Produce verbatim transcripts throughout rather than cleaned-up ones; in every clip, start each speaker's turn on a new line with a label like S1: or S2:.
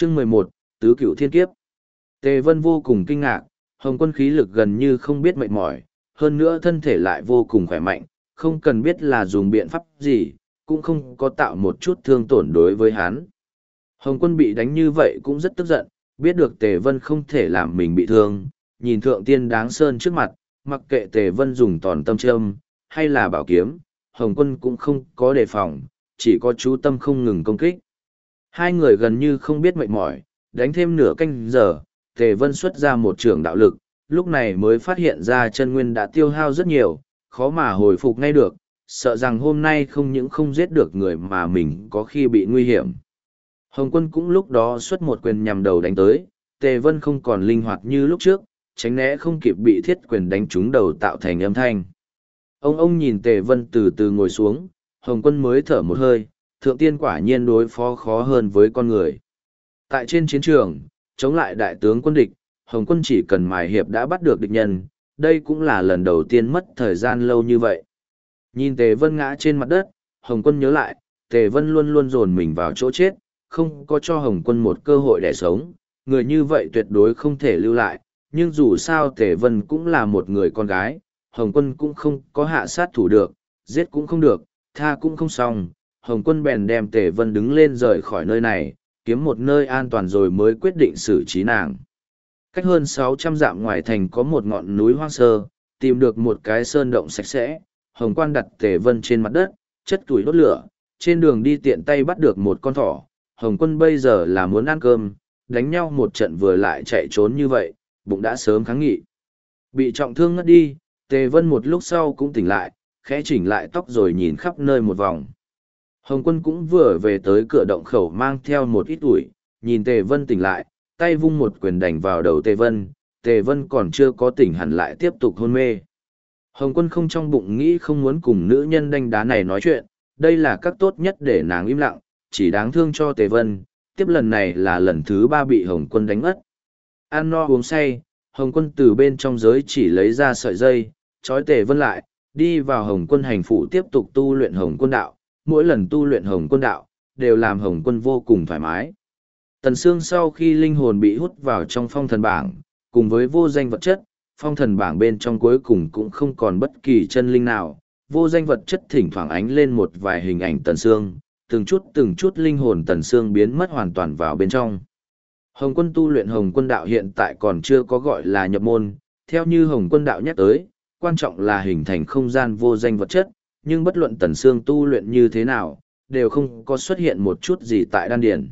S1: Chương mười một, Tứ Cửu Thiên Kiếp. Tề Vân vô cùng kinh ngạc, Hồng Quân khí lực gần như không biết mệt mỏi, hơn nữa thân thể lại vô cùng khỏe mạnh, không cần biết là dùng biện pháp gì, cũng không có tạo một chút thương tổn đối với hắn. Hồng Quân bị đánh như vậy cũng rất tức giận, biết được Tề Vân không thể làm mình bị thương, nhìn Thượng Tiên Đáng Sơn trước mặt, mặc kệ Tề Vân dùng tòn tâm châm, hay là bảo kiếm, Hồng Quân cũng không có đề phòng, chỉ có chú tâm không ngừng công kích. Hai người gần như không biết mệt mỏi, đánh thêm nửa canh giờ, Tề Vân xuất ra một trường đạo lực, lúc này mới phát hiện ra chân nguyên đã tiêu hao rất nhiều, khó mà hồi phục ngay được, sợ rằng hôm nay không những không giết được người mà mình có khi bị nguy hiểm. Hồng Quân cũng lúc đó xuất một quyền nhằm đầu đánh tới, Tề Vân không còn linh hoạt như lúc trước, tránh né không kịp bị thiết quyền đánh trúng đầu tạo thành âm thanh. Ông ông nhìn Tề Vân từ từ ngồi xuống, Hồng Quân mới thở một hơi, Thượng Tiên quả nhiên đối phó khó hơn với con người. Tại trên chiến trường, chống lại đại tướng quân địch, Hồng Quân chỉ cần mài hiệp đã bắt được địch nhân, đây cũng là lần đầu tiên mất thời gian lâu như vậy. Nhìn Tề Vân ngã trên mặt đất, Hồng Quân nhớ lại, Tề Vân luôn luôn dồn mình vào chỗ chết, không có cho Hồng Quân một cơ hội để sống, người như vậy tuyệt đối không thể lưu lại, nhưng dù sao Tề Vân cũng là một người con gái, Hồng Quân cũng không có hạ sát thủ được, giết cũng không được, tha cũng không xong, Hồng Quân bèn đem Tề Vân đứng lên rời khỏi nơi này, kiếm một nơi an toàn rồi mới quyết định xử trí nàng. Cách hơn sáu trăm dặm ngoài thành có một ngọn núi hoang sơ, tìm được một cái sơn động sạch sẽ, Hồng Quan đặt Tề Vân trên mặt đất, chất tuổi đốt lửa, trên đường đi tiện tay bắt được một con thỏ. Hồng Quân bây giờ là muốn ăn cơm, đánh nhau một trận vừa lại chạy trốn như vậy, bụng đã sớm kháng nghị. Bị trọng thương ngất đi, Tề Vân một lúc sau cũng tỉnh lại, khẽ chỉnh lại tóc rồi nhìn khắp nơi một vòng. Hồng Quân cũng vừa về tới cửa động khẩu mang theo một ít ủi, nhìn Tề Vân tỉnh lại, tay vung một quyền đánh vào đầu Tề Vân, Tề Vân còn chưa có tỉnh hẳn lại tiếp tục hôn mê. Hồng Quân không trong bụng nghĩ không muốn cùng nữ nhân đanh đá này nói chuyện, đây là cách tốt nhất để nàng im lặng, chỉ đáng thương cho Tề Vân, tiếp lần này là lần thứ ba bị Hồng Quân đánh ngất. Ăn no uống say, Hồng Quân từ bên trong giới chỉ lấy ra sợi dây, trói Tề Vân lại, đi vào Hồng Quân hành phủ tiếp tục tu luyện Hồng Quân đạo, mỗi lần tu luyện Hồng Quân đạo, đều làm Hồng Quân vô cùng thoải mái. Tần Sương sau khi linh hồn bị hút vào trong phong thần bảng, cùng với vô danh vật chất, phong thần bảng bên trong cuối cùng cũng không còn bất kỳ chân linh nào, vô danh vật chất thỉnh thoảng ánh lên một vài hình ảnh Tần Sương, từng chút từng chút linh hồn Tần Sương biến mất hoàn toàn vào bên trong. Hồng Quân tu luyện Hồng Quân đạo hiện tại còn chưa có gọi là nhập môn, theo như Hồng Quân đạo nhắc tới, quan trọng là hình thành không gian vô danh vật chất, nhưng bất luận Tần Sương tu luyện như thế nào, đều không có xuất hiện một chút gì tại đan điển.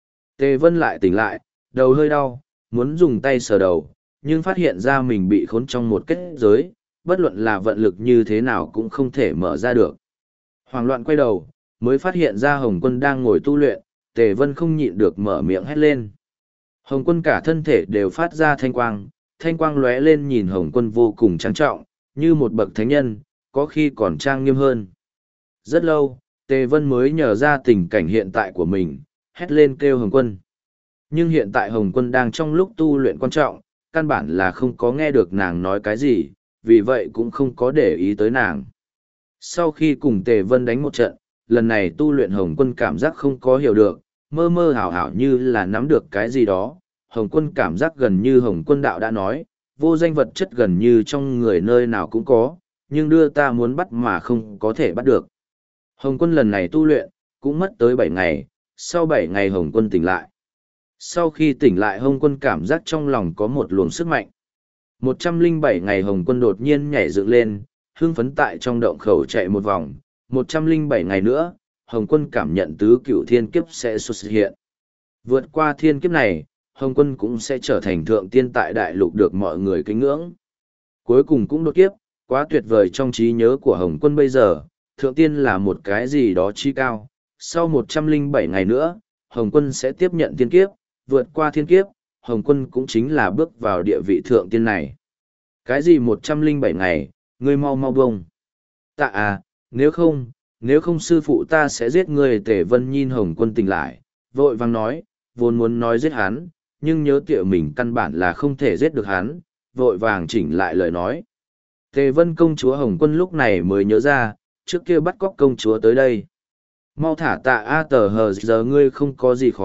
S1: Tề Vân lại tỉnh lại, đầu hơi đau, muốn dùng tay sờ đầu, nhưng phát hiện ra mình bị khốn trong một kết giới, bất luận là vận lực như thế nào cũng không thể mở ra được. Hoảng loạn quay đầu, mới phát hiện ra Hồng Quân đang ngồi tu luyện, Tề Vân không nhịn được mở miệng hét lên. Hồng Quân cả thân thể đều phát ra thanh quang, thanh quang lóe lên nhìn Hồng Quân vô cùng trang trọng, như một bậc thánh nhân, có khi còn trang nghiêm hơn. Rất lâu, Tề Vân mới nhớ ra tình cảnh hiện tại của mình, hét lên kêu Hồng Quân. Nhưng hiện tại Hồng Quân đang trong lúc tu luyện quan trọng, căn bản là không có nghe được nàng nói cái gì, vì vậy cũng không có để ý tới nàng. Sau khi cùng Tề Vân đánh một trận, lần này tu luyện Hồng Quân cảm giác không có hiểu được, mơ mơ hảo hảo như là nắm được cái gì đó. Hồng Quân cảm giác gần như Hồng Quân đạo đã nói, vô danh vật chất gần như trong người nơi nào cũng có, nhưng đưa ta muốn bắt mà không có thể bắt được. Hồng Quân lần này tu luyện, cũng mất tới bảy ngày, sau bảy ngày Hồng Quân tỉnh lại. Sau khi tỉnh lại Hồng Quân cảm giác trong lòng có một luồng sức mạnh. một trăm lẻ bảy ngày Hồng Quân đột nhiên nhảy dựng lên, hưng phấn tại trong động khẩu chạy một vòng. một trăm lẻ bảy ngày nữa, Hồng Quân cảm nhận tứ cửu thiên kiếp sẽ xuất hiện. Vượt qua thiên kiếp này, Hồng Quân cũng sẽ trở thành thượng tiên tại đại lục được mọi người kính ngưỡng. Cuối cùng cũng đột kiếp, quá tuyệt vời trong trí nhớ của Hồng Quân bây giờ, thượng tiên là một cái gì đó chi cao. Sau một trăm lẻ bảy ngày nữa, Hồng Quân sẽ tiếp nhận thiên kiếp, vượt qua thiên kiếp, Hồng Quân cũng chính là bước vào địa vị thượng tiên này. Cái gì một trăm lẻ bảy ngày, ngươi mau mau bông. Tạ à, nếu không, nếu không sư phụ ta sẽ giết ngươi. Tề Vân nhìn Hồng Quân tỉnh lại, vội vàng nói, vốn muốn nói giết hắn, nhưng nhớ tiệu mình căn bản là không thể giết được hắn, vội vàng chỉnh lại lời nói. Tề Vân công chúa Hồng Quân lúc này mới nhớ ra, trước kia bắt cóc công chúa tới đây. Mau thả tạ a tờ hờ giờ ngươi không có gì khó,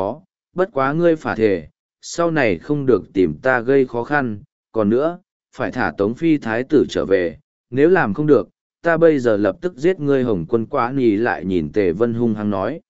S1: bất quá ngươi phả thể, sau này không được tìm ta gây khó khăn, còn nữa, phải thả Tống Phi Thái tử trở về, nếu làm không được, ta bây giờ lập tức giết ngươi. Hồng Quân Quá Nhi lại nhìn Tề Vân hung hăng nói.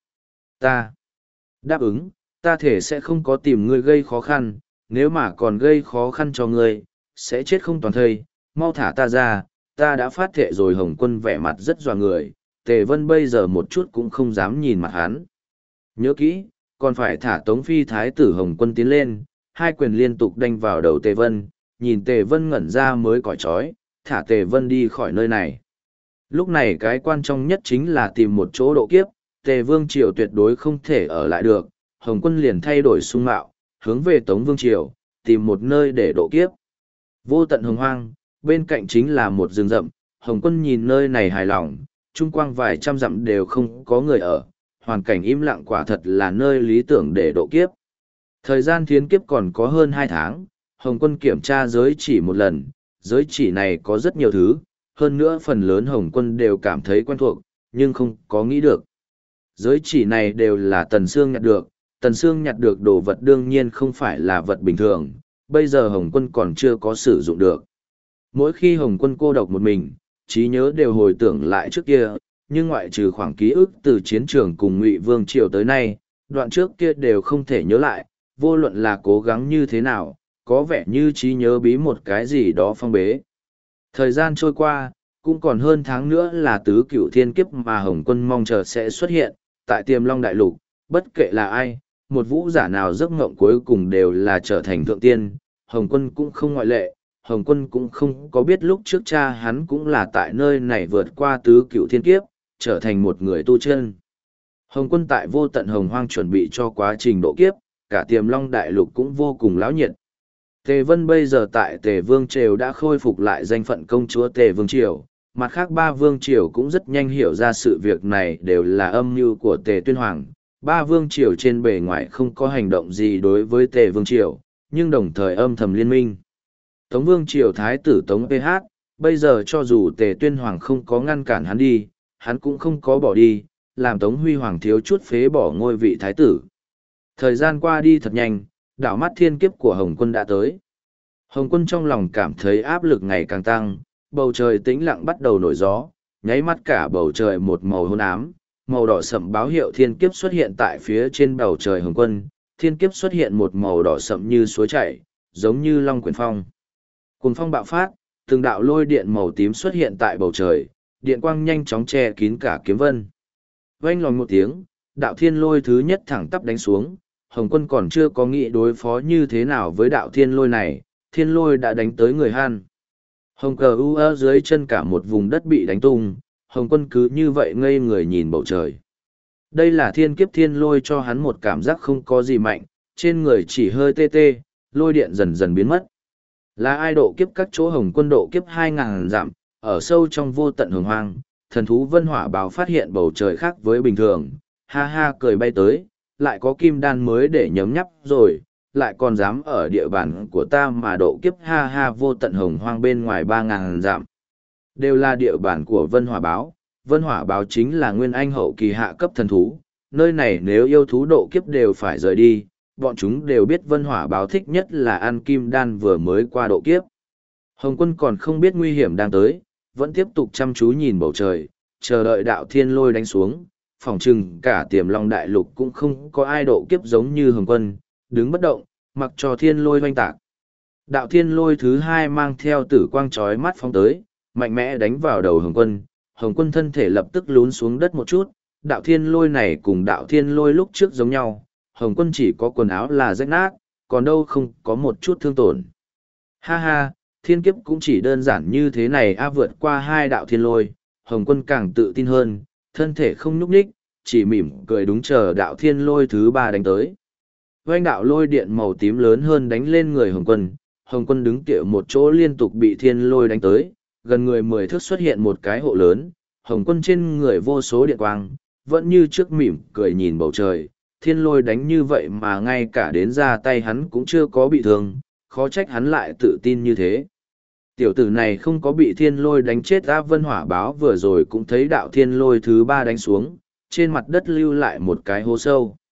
S1: Ta đáp ứng, ta thể sẽ không có tìm ngươi gây khó khăn, nếu mà còn gây khó khăn cho ngươi, sẽ chết không toàn thây, mau thả ta ra, ta đã phát thệ rồi. Hồng Quân vẻ mặt rất dọa người, Tề Vân bây giờ một chút cũng không dám nhìn mặt hắn. Nhớ kỹ, còn phải thả Tống Phi Thái tử. Hồng Quân tiến lên, hai quyền liên tục đánh vào đầu Tề Vân, nhìn Tề Vân ngẩn ra mới còi trói, thả Tề Vân đi khỏi nơi này. Lúc này cái quan trọng nhất chính là tìm một chỗ độ kiếp, Tề Vương Triều tuyệt đối không thể ở lại được. Hồng Quân liền thay đổi xung mạo, hướng về Tống Vương Triều, tìm một nơi để độ kiếp. Vô tận hồng hoang, bên cạnh chính là một rừng rậm. Hồng Quân nhìn nơi này hài lòng, chung quanh vài trăm dặm đều không có người ở, hoàn cảnh im lặng quả thật là nơi lý tưởng để độ kiếp. Thời gian thiến kiếp còn có hơn hai tháng, Hồng Quân kiểm tra giới chỉ một lần, giới chỉ này có rất nhiều thứ, hơn nữa phần lớn Hồng Quân đều cảm thấy quen thuộc, nhưng không có nghĩ được. Giới chỉ này đều là Tần Sương nhặt được, Tần Sương nhặt được đồ vật đương nhiên không phải là vật bình thường, bây giờ Hồng Quân còn chưa có sử dụng được. Mỗi khi Hồng Quân cô độc một mình, trí nhớ đều hồi tưởng lại trước kia, nhưng ngoại trừ khoảng ký ức từ chiến trường cùng Ngụy Vương Triều tới nay, đoạn trước kia đều không thể nhớ lại, vô luận là cố gắng như thế nào, có vẻ như trí nhớ bí một cái gì đó phong bế. Thời gian trôi qua, cũng còn hơn tháng nữa là tứ cửu thiên kiếp mà Hồng Quân mong chờ sẽ xuất hiện, tại Tiềm Long Đại Lục, bất kể là ai, một vũ giả nào giấc ngộng cuối cùng đều là trở thành thượng tiên, Hồng Quân cũng không ngoại lệ. Hồng Quân cũng không có biết lúc trước cha hắn cũng là tại nơi này vượt qua tứ cửu thiên kiếp, trở thành một người tu chân. Hồng Quân tại vô tận hồng hoang chuẩn bị cho quá trình độ kiếp, cả Tiềm Long Đại Lục cũng vô cùng náo nhiệt. Tề Vân bây giờ tại Tề Vương Triều đã khôi phục lại danh phận công chúa Tề Vương Triều, mặt khác ba Vương Triều cũng rất nhanh hiểu ra sự việc này đều là âm mưu của Tề Tuyên Hoàng. Ba Vương Triều trên bề ngoài không có hành động gì đối với Tề Vương Triều, nhưng đồng thời âm thầm liên minh. Tống Vương Triều Thái tử Tống pê hát, bây giờ cho dù Tề Tuyên Hoàng không có ngăn cản hắn đi, hắn cũng không có bỏ đi, làm Tống Huy Hoàng thiếu chút phế bỏ ngôi vị Thái tử. Thời gian qua đi thật nhanh, đảo mắt thiên kiếp của Hồng Quân đã tới. Hồng Quân trong lòng cảm thấy áp lực ngày càng tăng, bầu trời tĩnh lặng bắt đầu nổi gió, nháy mắt cả bầu trời một màu hôn ám, màu đỏ sậm báo hiệu thiên kiếp xuất hiện tại phía trên bầu trời Hồng Quân, thiên kiếp xuất hiện một màu đỏ sậm như suối chảy, giống như long quyển phong. Cuồng phong bạo phát, từng đạo lôi điện màu tím xuất hiện tại bầu trời, điện quang nhanh chóng che kín cả kiếm vân. Vang lòi một tiếng, đạo thiên lôi thứ nhất thẳng tắp đánh xuống, Hồng Quân còn chưa có nghĩ đối phó như thế nào với đạo thiên lôi này, thiên lôi đã đánh tới người Han. Hồng cờ u ở dưới chân cả một vùng đất bị đánh tung, Hồng Quân cứ như vậy ngây người nhìn bầu trời. Đây là thiên kiếp thiên lôi cho hắn một cảm giác không có gì mạnh, trên người chỉ hơi tê tê, lôi điện dần dần biến mất. Là ai độ kiếp các chỗ Hồng Quân độ kiếp hai ngàn dặm, ở sâu trong vô tận hồng hoang, thần thú Vân Hỏa Báo phát hiện bầu trời khác với bình thường, ha ha cười bay tới, lại có kim đan mới để nhấm nhắp rồi, lại còn dám ở địa bàn của ta mà độ kiếp, ha ha. Vô tận hồng hoang bên ngoài ba ngàn dặm đều là địa bàn của Vân Hỏa Báo. Vân Hỏa Báo chính là nguyên anh hậu kỳ hạ cấp thần thú, nơi này nếu yêu thú độ kiếp đều phải rời đi, bọn chúng đều biết Vân Hỏa Báo thích nhất là ăn kim đan vừa mới qua độ kiếp. Hồng Quân còn không biết nguy hiểm đang tới, vẫn tiếp tục chăm chú nhìn bầu trời, chờ đợi đạo thiên lôi đánh xuống. Phỏng chừng cả Tiềm Long Đại Lục cũng không có ai độ kiếp giống như Hồng Quân, đứng bất động, mặc cho thiên lôi hoanh tạc. Đạo thiên lôi thứ hai mang theo tử quang chói mắt phóng tới, mạnh mẽ đánh vào đầu Hồng Quân. Hồng Quân thân thể lập tức lún xuống đất một chút, đạo thiên lôi này cùng đạo thiên lôi lúc trước giống nhau, Hồng Quân chỉ có quần áo là rách nát, còn đâu không có một chút thương tổn. Ha ha, thiên kiếp cũng chỉ đơn giản như thế này a. Vượt qua hai đạo thiên lôi, Hồng Quân càng tự tin hơn, thân thể không nhúc nhích, chỉ mỉm cười đúng chờ đạo thiên lôi thứ ba đánh tới. Vành đạo lôi điện màu tím lớn hơn đánh lên người Hồng Quân, Hồng Quân đứng tựa một chỗ liên tục bị thiên lôi đánh tới, gần người mười thước xuất hiện một cái hộ lớn, Hồng Quân trên người vô số điện quang, vẫn như trước mỉm cười nhìn bầu trời, thiên lôi đánh như vậy mà ngay cả đến ra tay hắn cũng chưa có bị thương, khó trách hắn lại tự tin như thế. Tiểu tử này không có bị thiên lôi đánh chết. Á Vân Hỏa Báo vừa rồi cũng thấy đạo thiên lôi thứ ba đánh xuống, trên mặt đất lưu lại một cái hố sâu.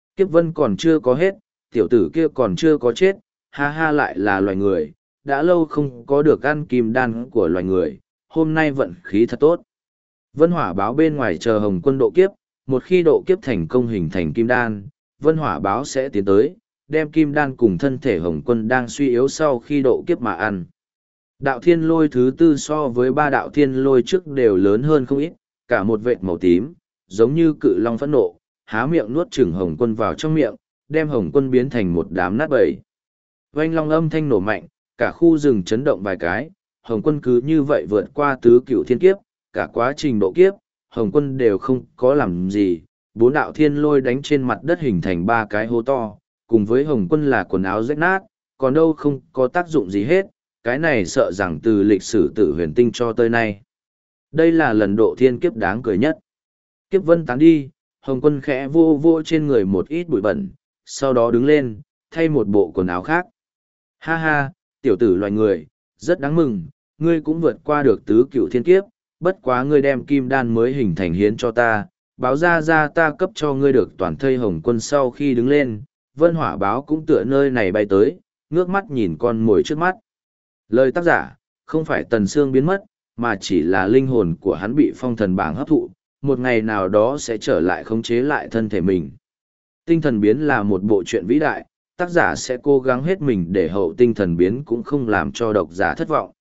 S1: Kiếp vân còn chưa có hết, tiểu tử kia còn chưa có chết, ha ha lại là loài người, đã lâu không có được ăn kim đan của loài người, hôm nay vận khí thật tốt. Vân hỏa báo bên ngoài chờ Hồng Quân độ kiếp, một khi độ kiếp thành công hình thành kim đan, vân hỏa báo sẽ tiến tới, đem kim đan cùng thân thể Hồng Quân đang suy yếu sau khi độ kiếp mà ăn. Đạo thiên lôi thứ tư so với ba đạo thiên lôi trước đều lớn hơn không ít, cả một vệt màu tím, giống như cự long phẫn nộ, há miệng nuốt chửng Hồng Quân vào trong miệng, đem Hồng Quân biến thành một đám nát bầy. Oanh long âm thanh nổ mạnh, cả khu rừng chấn động vài cái, Hồng Quân cứ như vậy vượt qua tứ cửu thiên kiếp, cả quá trình độ kiếp, Hồng Quân đều không có làm gì, bốn đạo thiên lôi đánh trên mặt đất hình thành ba cái hố to, cùng với Hồng Quân là quần áo rách nát, còn đâu không có tác dụng gì hết, cái này sợ rằng từ lịch sử tử huyền tinh cho tới nay. Đây là lần độ thiên kiếp đáng cười nhất. Kiếp vân tán đi, Hồng Quân khẽ vô vô trên người một ít bụi bẩn, sau đó đứng lên, thay một bộ quần áo khác. Ha ha, tiểu tử loài người, rất đáng mừng, ngươi cũng vượt qua được tứ cửu thiên kiếp, bất quá ngươi đem kim đan mới hình thành hiến cho ta, báo ra ra ta cấp cho ngươi được toàn thây Hồng Quân sau khi đứng lên, vân hỏa báo cũng tựa nơi này bay tới, ngước mắt nhìn con mồi trước mắt. Lời tác giả, không phải Tần Sương biến mất, mà chỉ là linh hồn của hắn bị phong thần bảng hấp thụ, một ngày nào đó sẽ trở lại khống chế lại thân thể mình. Tinh thần biến là một bộ truyện vĩ đại, tác giả sẽ cố gắng hết mình để hậu tinh thần biến cũng không làm cho độc giả thất vọng.